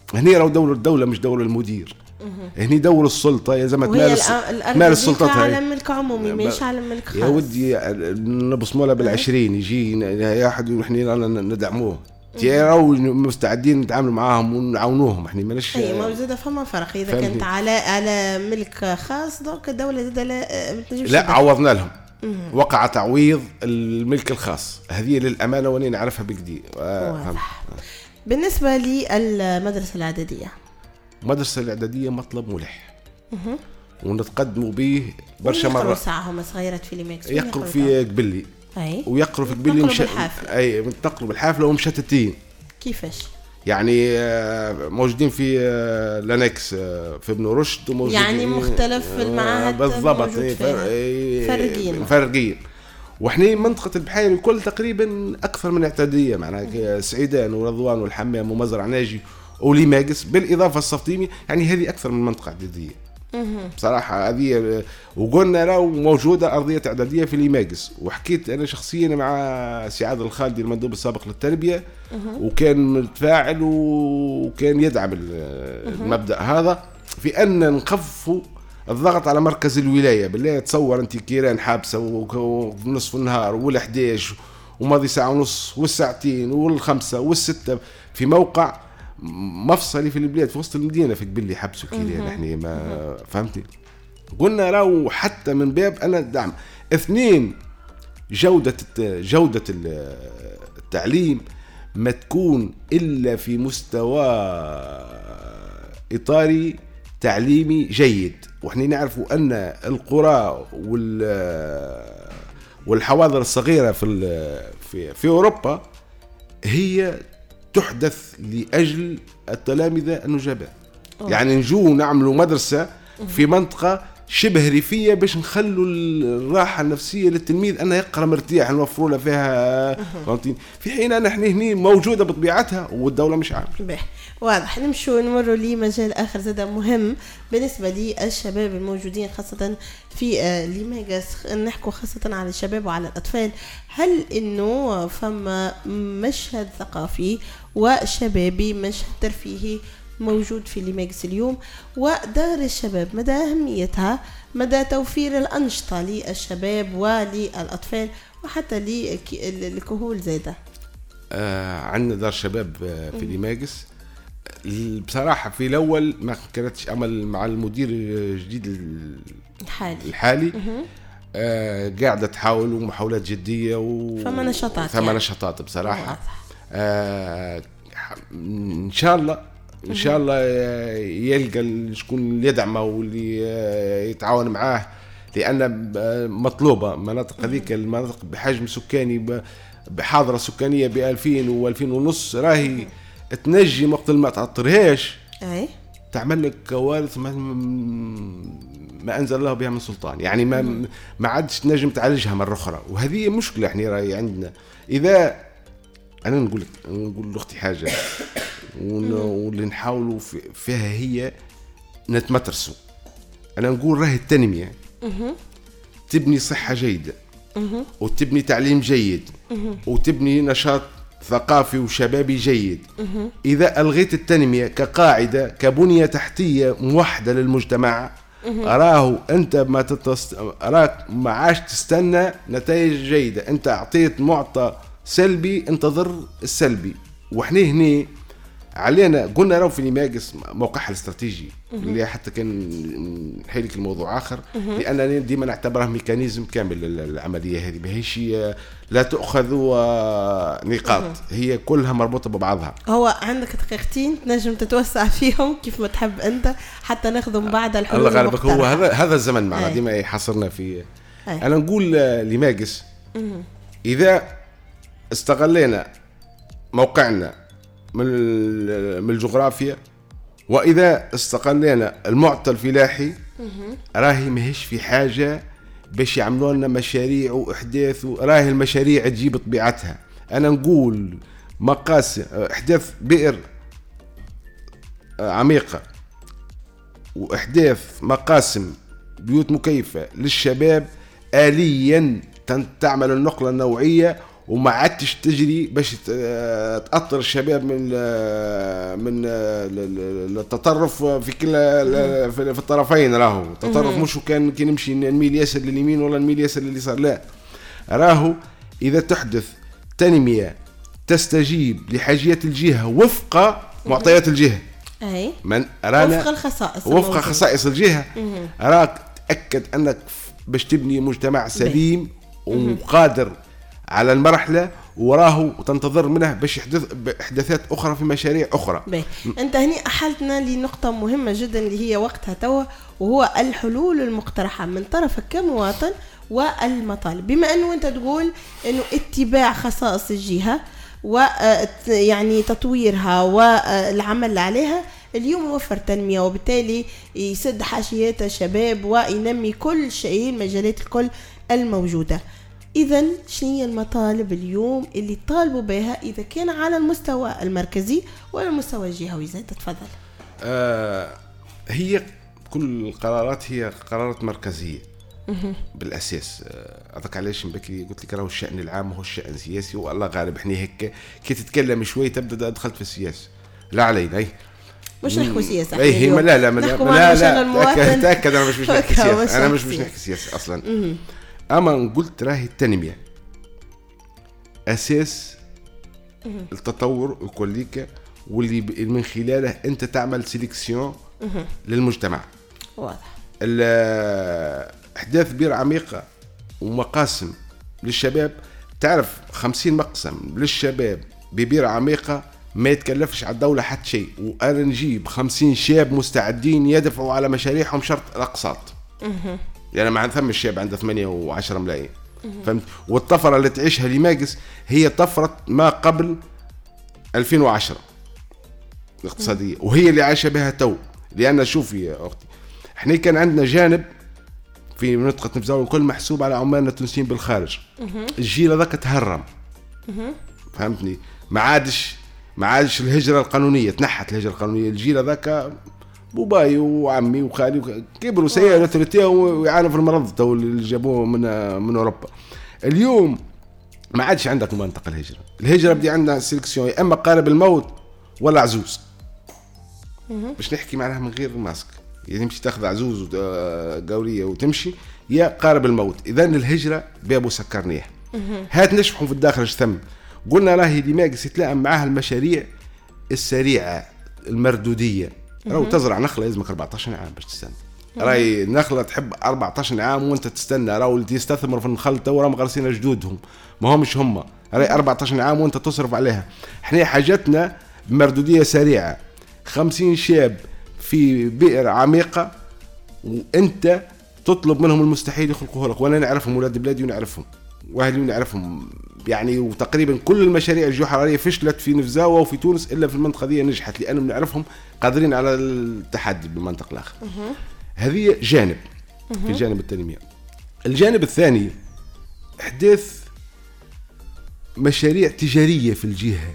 هني راهو دور الدولة مش دور المدير. هني دور السلطة يلزم تمارس تمارس سلطتها على ملك عمومي مش على ملك خاص. يا ودي نبصموا لها بالعشرين يجي واحد ونحن ندعموه راهو مستعدين نتعامل معاهم ونعاونوهم. احنا ماناش اي موجوده فما فرق اذا كانت على على ملك خاص دوك الدوله زاد لا لا عوضنا لهم. وقع تعويض الملك الخاص هذه للامانه واني نعرفها بكدي. بالنسبه للمدرسه الاعداديه المدرسه الاعداديه مطلب ملح ونتقدموا به برشا مرات. يقروا ساعهم صغيره في ليماكس يقروا في قبلي اي ويقروا في قبلي مش اي نتقروا بالحافله ومشتتين. كيفاش يعني موجودين في لانكس في ابن رشد وموجودين يعني مختلف في المعاهد بالضبط فرقين فرقين. وإحنا منطقة البحيري الكل تقريبا أكثر من اعتادية معناها سعيدان ورضوان والحمام ومزرعة ناجي وليماجس بالإضافة الصفتيمي يعني هذه أكثر من منطقة اعتادية بصراحة هذه. وقلنا راهو موجودة أرضية إعدادية في ليماجس. وحكيت أنا شخصيا مع سعاد الخالدي المندوب السابق للتربية وكان متفاعل وكان يدعم المبدأ هذا في أن نخفوا الضغط على مركز الولاية. بالله تصور أنت كيران حابسة ونصف النهار والحداش وماضي ساعة ونص والساعتين والخمسة والستة في موقع مفصلي في البلاد في وسط المدينة في قبل حبسوا كيران. احنا ما فهمتي قلنا راو حتى من باب أنا الدعم. اثنين جودة جودة التعليم ما تكون إلا في مستوى إطاري تعليمي جيد. وإحنا نعرفوا أن القرى والحواضر الصغيرة في في في أوروبا هي تحدث لأجل التلامذة النجباء. يعني نجو نعملوا مدرسة في منطقة شبه ريفية باش نخلوا الراحة النفسية للتلميذ أنه يقرأ مرتاح نوفروا له فيها فهمتين. في حين أن احنا هني موجودة بطبيعتها والدولة مش عارفة. واضح. نمشوا نمروا لي مجال آخر زاد مهم بالنسبة للشباب الموجودين خاصة في ليماجس. نحكوا خاصة على الشباب وعلى الأطفال. هل إنه فما مشهد ثقافي وشبابي مشهد ترفيهي موجود في ليماجس اليوم ودار الشباب مدى أهميتها مدى توفير الأنشطة للشباب وللأطفال وحتى للكهول زادة؟ آه عندنا دار شباب في ليماجس بصراحة في الأول ما كانتش أعمل مع المدير الجديد الحالي, الحالي. آه قاعدة تحاول ومحاولات جدية و... فما نشاطات فما يعني. نشاطات بصراحة آه إن شاء الله إن شاء الله يلقى شكون يدعمه واللي يتعاون معاه لأن مطلوبة مناطق هذيك المناطق بحجم سكاني بحاضرة سكانية بألفين وألفين ونص راهي تنجي وقت ما تعطرهاش أي تعمل لك كوارث ما, ما أنزل الله بها من سلطان. يعني ما ما عادش تنجم تعالجها مرة أخرى. وهذه مشكلة احنا راهي عندنا. إذا أنا نقول لك نقول لأختي حاجة واللي نحاولوا فيها هي نتمترسوا. أنا نقول راهي التنمية تبني صحة جيدة وتبني تعليم جيد وتبني نشاط ثقافي وشبابي جيد. إذا ألغيت التنمية كقاعدة كبنية تحتية موحدة للمجتمع أراه أنت ما تتص... أراك ما عاش تستنى نتائج جيدة. أنت أعطيت معطى سلبي انتظر السلبي. وإحنا هنا علينا قلنا راهو في ليماجس موقعها الاستراتيجي اللي حتى كان نحيلك الموضوع آخر لأنني ديما نعتبره ميكانيزم كامل العملية هذه بهيش لا تأخذ نقاط هي كلها مربوطة ببعضها. هو عندك دقيقتين تنجم تتوسع فيهم كيف ما تحب أنت حتى ناخذ من بعد الحلول الله غالبك. هو هذا هذا الزمن معنا ديما يحصرنا فيه. أنا نقول ليماجس إذا استغلينا موقعنا من الجغرافيا وإذا استقلنا المعطى الفلاحي راهي ماهيش في حاجة باش يعملوا لنا مشاريع وإحداث. راهي المشاريع تجيب طبيعتها. أنا نقول مقاس إحداث بئر عميقة وإحداث مقاسم بيوت مكيفة للشباب آليا تعمل النقلة النوعية وما عادش تجري باش تأطر الشباب من من التطرف في كل في الطرفين. راهو التطرف مش كان كي نمشي نميل ياسر لليمين ولا نميل ياسر لليسار، لا، راهو إذا تحدث تنمية تستجيب لحاجيات الجهة وفق معطيات الجهة، أي من رانا وفق الخصائص وفق خصائص الجهة، راك تأكد أنك باش تبني مجتمع سليم وقادر على المرحلة وراه وتنتظر منه باش يحدث إحداثات أخرى في مشاريع أخرى. بي. أنت هني أحلتنا لنقطة مهمة جدا اللي هي وقتها توا، وهو الحلول المقترحة من طرفك كمواطن والمطالب. بما أنه أنت تقول أنه اتباع خصائص الجهة ويعني تطويرها والعمل عليها اليوم يوفر تنمية، وبالتالي يسد حاشيات الشباب وينمي كل شيء المجالات الكل الموجودة. إذن شنية المطالب اليوم اللي طالبوا بها إذا كان على المستوى المركزي ولا المستوى الجهوي؟ زي تتفضل. آه هي كل القرارات هي قرارات مركزية بالأساس. أذكر علاش بكري قلت لك راهو الشأن العام هو الشأن السياسي، والله غالب احنا هيك كي تتكلم شوي تبدأ دخلت في السياسة. لا علينا أي مش نحكي سياسة. أي هي لا لا لا لا, لا تأكد أنا مش مش نحكي سياسة، أنا مش مش نحكي سياسة أصلا. أما قلت راهي التنمية أساس التطور الكليكا، واللي من خلاله أنت تعمل سيليكسيون للمجتمع. واضح. إحداث بير عميقة ومقاسم للشباب. تعرف خمسين مقسم للشباب ببير عميقة ما يتكلفش على الدولة حتى شيء، وأنا نجيب خمسين شاب مستعدين يدفعوا على مشاريعهم شرط الأقساط. يعني ما ثم الشاب عنده ثمانية وعشرة ملايين، فهمت؟ والطفرة اللي تعيشها ليماجس هي طفرة ما قبل ألفين وعشرة الاقتصادية، وهي اللي عايشة بها تو. لأن شوفي يا أختي، احنا كان عندنا جانب في منطقة نفزاوي الكل محسوب على عمالنا التونسيين بالخارج. الجيل هذاك تهرم، فهمتني؟ ما عادش ما عادش الهجرة القانونية، تنحت الهجرة القانونية. الجيل هذاك بوباي وعمي وخالي كبروا سيئة ثلاثية ويعانوا في المرض تو اللي جابوه من من أوروبا. اليوم ما عادش عندك منطقة الهجرة. الهجرة بدي عندنا سيلكسيون، يا إما قارب الموت ولا عزوز. باش نحكي معناها من غير ماسك، يعني تمشي تاخذ عزوز وقورية وتمشي، يا قارب الموت. إذن الهجرة بابو سكرنيه. هات نشبحوا في الداخل ثم قلنا راهي ديماغس يتلائم معها المشاريع السريعة المردودية. راهو تزرع نخلة لازمك أربعة عشر عام باش تستنى. راهي نخلة تحب أربعة عشر عام وانت تستنى. راهو اللي يستثمر في النخل تو راهم غارسين جدودهم، ما همش هم. راهي أربعة عشر عام وانت تصرف عليها. احنا حاجتنا بمردودية سريعة. خمسين شاب في بئر عميقة وانت تطلب منهم المستحيل يخلقوه لك. وانا نعرفهم، ولاد بلادي ونعرفهم واهلي ونعرفهم يعني. وتقريبا كل المشاريع الجيوحرارية فشلت في نفزاوة وفي تونس إلا في المنطقة دي نجحت، لأنهم نعرفهم قادرين على التحدي بالمنطقة الآخر. هذه جانب في جانب التنمية. الجانب الثاني إحداث مشاريع تجارية في الجهة.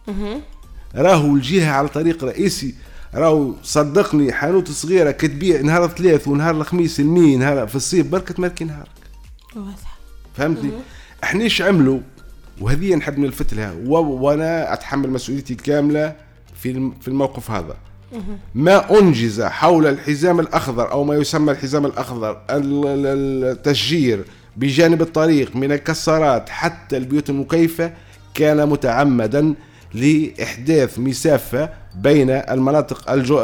راهو الجهة على طريق رئيسي، راهو صدقني حانوت صغيرة كتبيع نهار الثلاث ونهار الخميس المي، نهار في الصيف بركة ماركي نهارك. واضح. فهمتني؟ احناش عملوا، وهذه نحب نلفت لها وانا اتحمل مسؤوليتي كامله في في الموقف هذا. ما انجز حول الحزام الاخضر او ما يسمى الحزام الاخضر، التشجير بجانب الطريق من الكسارات حتى البيوت المكيفه كان متعمدا لاحداث مسافه بين المناطق الجو...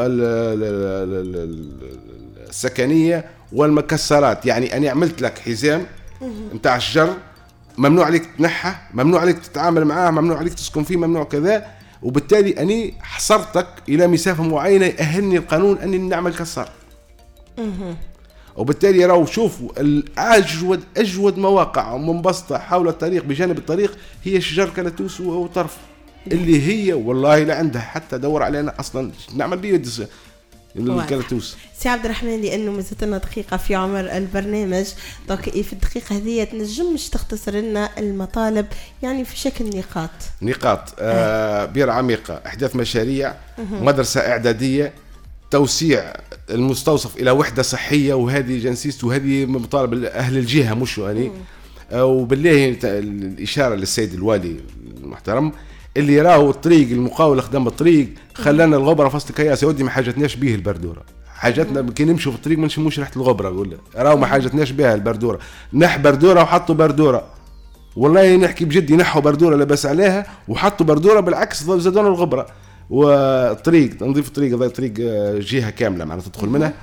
السكنيه والمكسرات. يعني انا عملت لك حزام نتاع الشجر، ممنوع عليك تنحى، ممنوع عليك تتعامل معاه، ممنوع عليك تسكن فيه، ممنوع كذا. وبالتالي أني حصرتك إلى مسافة معينة يأهلني القانون أني نعمل كسر. وبالتالي راهو شوفوا الأجود أجود مواقع منبسطة حول الطريق بجانب الطريق هي شجر كالتوس وطرف، اللي هي والله لا عندها حتى دور علينا أصلا نعمل بيه الكالتوس. سي عبد الرحمن، لانه مازالت لنا دقيقه في عمر البرنامج، دونك في الدقيقه هذه تنجمش تختصر لنا المطالب يعني في شكل نقاط نقاط آه بير عميقه، احداث مشاريع، مدرسه اعداديه، توسيع المستوصف الى وحده صحيه، وهذه جنسيست وهذه مطالب اهل الجهه مش يعني وبالله الإشارة للسيد الوالي المحترم اللي راهو الطريق المقاول خدم الطريق خلانا الغبرة فصل كياس يا ودي ما حاجتناش به البردورة، حاجتنا كي نمشوا في الطريق ما نشموش ريحة الغبرة، يقول راهو ما حاجتناش بها البردورة، نح بردورة وحطوا بردورة، والله نحكي بجدي نحوا بردورة لبس عليها وحطوا بردورة بالعكس زادونا الغبرة. والطريق نضيف الطريق هذا طريق جهة كاملة معنا تدخل منها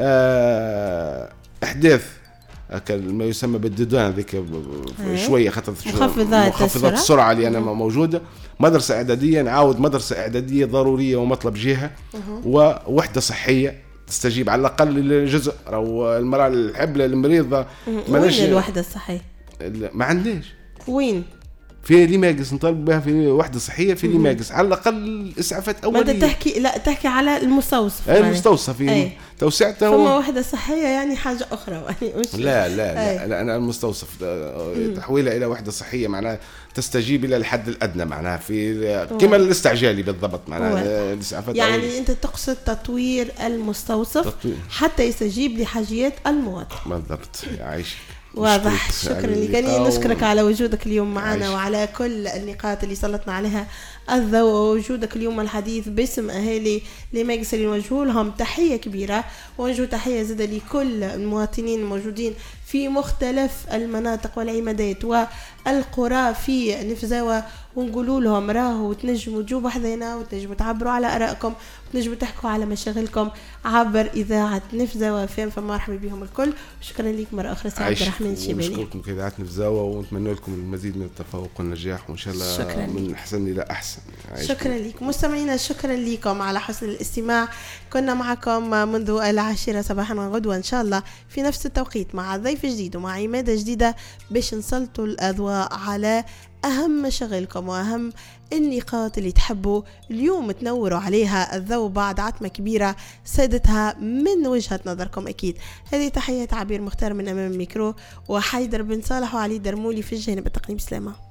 أحداث ما يسمى بالديدان ذيك شويه خاطر مخفضات, مخفضات السرعه اللي انا موجوده. مدرسه اعداديه نعاود مدرسه اعداديه ضروريه ومطلب جهه ووحده صحيه تستجيب على الاقل لجزء او المراه الحبله المريضه. وين الوحده الصحيه؟ ما عندناش. وين؟ في ليماجس نطالب بها في وحده صحيه في ليماجس على الاقل اسعافات اوليه. ما تحكي لا تحكي على المستوصف. اي المستوصف في توسعته. فما وحده صحيه يعني حاجه اخرى يعني مش لا لا لا, لا انا المستوصف تحويلها الى وحده صحيه معناها تستجيب الى الحد الادنى معناها في كما الاستعجالي بالضبط معناها الاسعافات. يعني أولي. انت تقصد تطوير المستوصف تطوير. حتى يستجيب لحاجيات المواطن. بالضبط عايش. واضح. شكرا لك. نشكرك على وجودك اليوم معنا وعلى كل النقاط اللي سلطنا عليها الضوء، ووجودك اليوم الحديث باسم أهالي ليماجس اللي نوجه لهم تحية كبيرة، ونوجه تحية زادة لكل المواطنين الموجودين في مختلف المناطق والعمادات والقرى في نفزاوة، ونقولوا لهم راهو تنجموا تجوا حذينا وتنجموا تعبروا على آرائكم وتنجموا تحكوا على مشاغلكم عبر إذاعة نفزاوة فين. فمرحبا بهم الكل. شكرا لك مرة أخرى سي عبد الرحمن الشيباني. نشكركم كإذاعة نفزاوة ونتمنى لكم المزيد من التفوق والنجاح وإن شاء الله من أحسن إلى أحسن. شكرا لك مستمعينا. شكرا لكم على حسن الاستماع. كنا معكم منذ العاشرة صباحا وغدوة إن شاء الله في نفس التوقيت مع ضيف جديد ومع عمادة جديدة باش نسلطوا الأضواء على أهم مشاغلكم وأهم النقاط اللي تحبوا اليوم تنوروا عليها الضوء بعد عتمة كبيرة سادتها من وجهة نظركم. أكيد هذه تحية عبير مختار من أمام الميكرو وحيدر بن صالح وعلي درمولي في الجانب التقني. بسلامة.